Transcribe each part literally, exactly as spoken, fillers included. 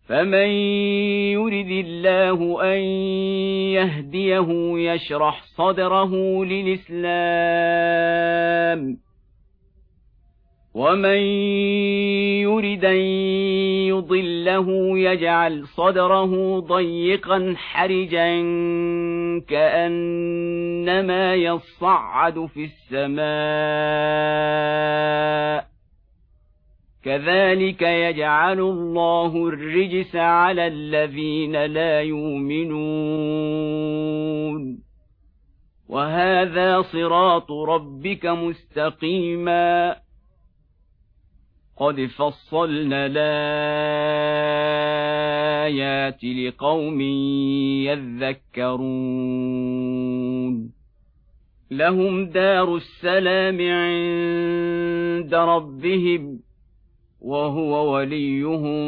فمن يرد الله أن يهديه يشرح صدره للإسلام ومن يرد أن يضله يجعل صدره ضيقا حرجا كأنما يصعد في السماء كذلك يجعل الله الرجس على الذين لا يؤمنون وهذا صراط ربك مستقيما قد فصلنا الآيات لقوم يذكرون لهم دار السلام عند ربهم وهو وليهم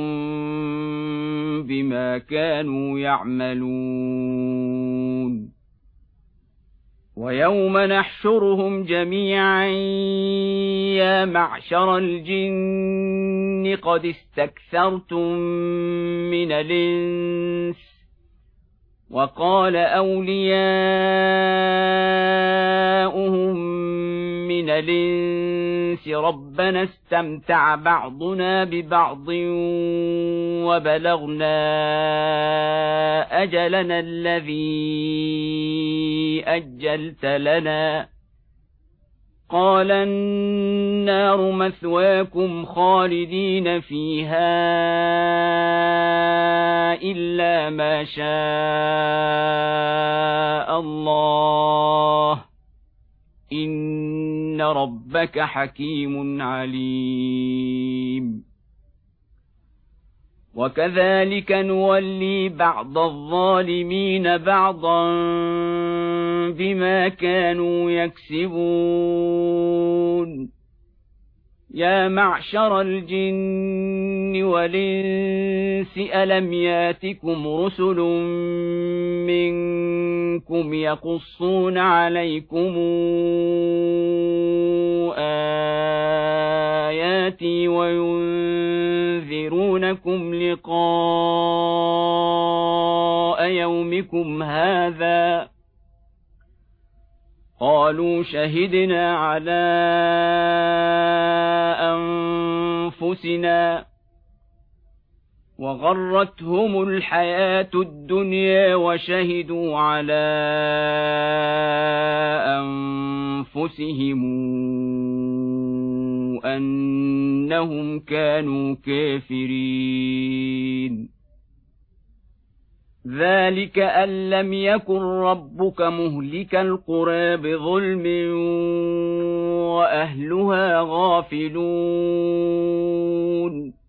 بما كانوا يعملون ويوم نحشرهم جميعا يا معشر الجن قد استكثرتم من الإنس وقال أولياؤهم من الإنس ربنا استمتع بعضنا ببعض وبلغنا أجلنا الذي أجلت لنا قال النار مثواكم خالدين فيها إلا ما شاء الله إن ربك حكيم عليم وكذلك نولي بعض الظالمين بعضا بما كانوا يكسبون يا معشر الجن والإنس ألم ياتكم رسل منكم يقصون عليكم آياتي وينذرونكم لقاء يومكم هذا قالوا شهدنا على أنفسنا وغرتهم الحياة الدنيا وشهدوا على أنفسهم أنهم كانوا كافرين ذلك أن لم يكن ربك مهلك القرى بظلم وأهلها غافلون